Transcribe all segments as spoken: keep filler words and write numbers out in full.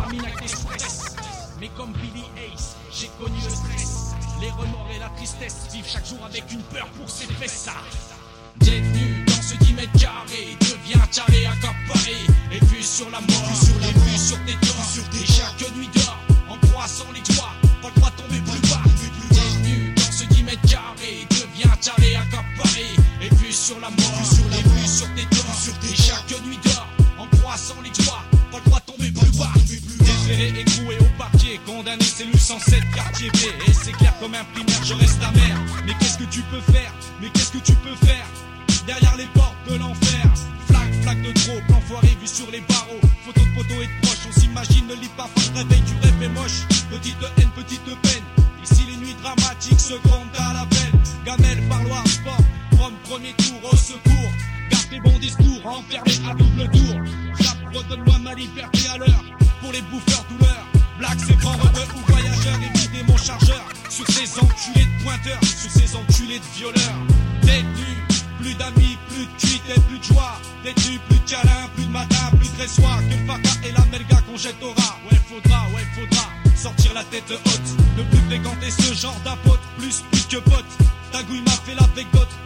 termine avec des stress. Mais comme Billy Ace, j'ai connu le stress, les remords et la tristesse. Vivre chaque jour avec une peur pour ses fesses. Détenu dans ce dix mètres carrés, devient taré, accaparé, et vu sur la mort, sur les vues, sur tes torts, sur tes chaque nuit d'or, en croissant les toits, pas le droit de tomber plus bas. Détenu dans ce dix mètres carrés, devient taré, accaparé, et vu sur la mort, sur les vues, sur tes torts, sur tes chaque nuit d'or, en croissant les toits, pas le droit de tomber plus bas. Déféré, écroué au parquet, condamné, cellule cent sept, quartier B, et c'est clair comme un primaire, je reste amer. Mais qu'est-ce que tu peux faire? Mais qu'est-ce que tu peux faire? Derrière les portes de l'enfer, flaque, flaque de trop, plan foiré vu sur les barreaux, photos de poteaux et de proches, on s'imagine, ne lit pas, fin de réveil, du rêve est moche, petite haine, petite peine, ici les nuits dramatiques se grondent à la peine, gamelle, parloir, sport, Rome, premier tour, au secours, garde tes bons discours, enfermé à double tour, frappe, redonne-moi ma liberté à l'heure, pour les bouffeurs douleurs, black, c'est grand rebeu ou voyageurs, évitez mon chargeur, sur ces enculés de pointeurs, sur ces enculés de violeurs, détenus. Plus d'amis, plus de cuites et plus de joie. Détenus, plus de câlins, plus de matin, plus de ressoir. Que le faca et la melga qu'on jette au rat. Ouais, faudra, ouais, faudra sortir la tête haute. Ne plus fréquenter ce genre d'apôtre. Plus, plus que pote. Ta gouille m'a fait avec d'autres.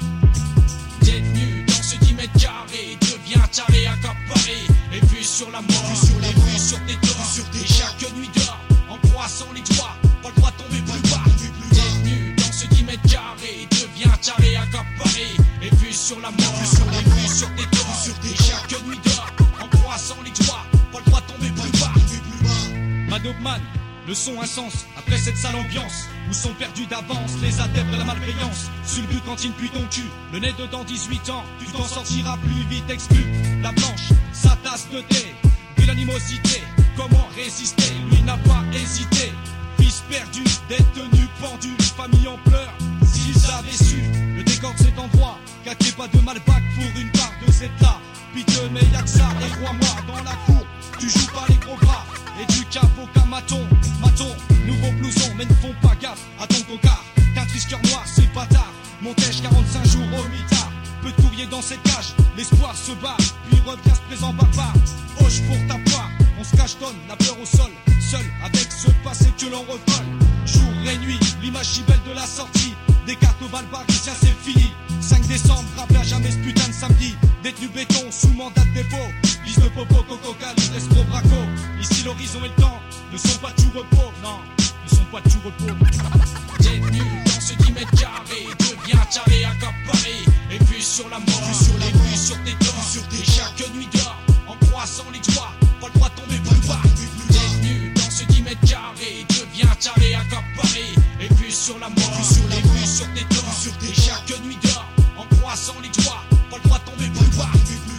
Détenu dans ce dix mètres carrés, devient taré, accaparé, et vu sur la mort, sur les vues, sur tes torts, sur tes chaque nuit d'or, en croissant les toits, pas le droit de tomber plus bas. Détenu dans ce dix mètres carrés, devient taré, accaparé, et vu sur la mort, sur les vues, sur tes torts, sur tes chaque nuit d'or, en croissant les toits, pas le droit de tomber plus bas. Madopman, le son a sens, après cette sale ambiance, où sont perdus d'avance les adeptes de la malveillance. Sur le but cantine puis ton cul, le nez dedans dix-huit ans, tu t'en sortiras plus vite exclu. La blanche, sa tasse de thé, de l'animosité, comment résister, lui n'a pas hésité. Fils perdu, détenu, pendu, famille en pleurs, s'ils avaient su le décor de cet endroit, qu'à pas de malbac pour une part de cette là. Piteux mais y'a que ça, et crois-moi, dans la cour, tu joues pas les gros bras, et du capot qu'un maton, maton, nouveau blouson, mais ne font pas gaffe à ton tocard, qu'un trisqueur noir, c'est bâtard, montège quarante-cinq jours au mitard, peu de courrier dans cette cage, l'espoir se bat, puis revient ce présent barbare, hoche pour ta poire, on se cache donne la peur au sol, seul avec ce passé que l'on revole, jour et nuit, l'image si belle de la sortie, des cartes au bal parisien c'est fini, cinq décembre, rappelez à jamais ce putain de samedi, détenu béton sous mandat de dépôt, lisse de popo, coco, calibre, escroc, braco, ici l'horizon et le temps ne sont pas de tout repos, non, ne sont pas de tout repos. Détenu dans ce dix mètres carrés, devient taré, accaparé, et vu sur la mort, sur les vues, sur tes torts, sur tes chaque nuit d'or, en croissant les toits, pas le droit de tomber plus bas. Détenu dans ce dix mètres carrés, devient taré, accaparé, et vu sur la mort, sur les vues, sur tes torts, sur tes chaque nuit d'or, en croissant les toits, pas le droit de tomber plus bas.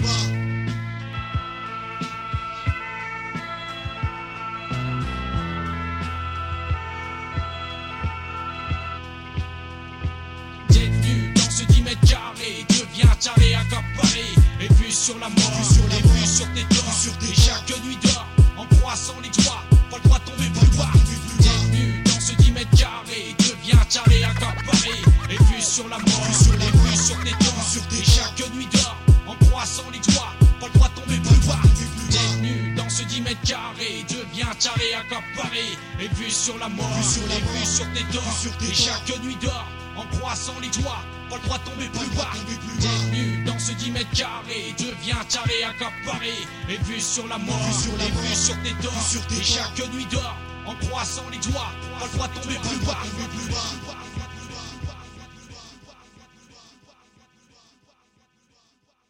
Détenu dans ce dix mètres carrés, devient taré, accaparé, et vu sur la mort, sur les vues, sur tes torts, sur tes chaque nuit d'or, en croissant les toits, pas le droit de tomber plus bas. Détenu dans ce dix mètres carrés, devient taré, accaparé, et vu sur la mort, sur les vues, sur tes torts, sur tes chaque nuit d'or, en croissant les toits, pas le droit de tomber plus bas. Détenu dans ce dix mètres carrés, devient taré, accaparé, et vu sur la mort, sur les vues, sur tes torts, sur tes chaque nuit d'or, en croissant les toits, pas le droit de tomber plus bas. Détenu dans ce dix mètres carrés, devient taré, accaparé, et vu sur la mort, sur les vues, sur tes torts, sur tes chaque nuit d'or, en croissant les toits, pas le droit de tomber plus bas.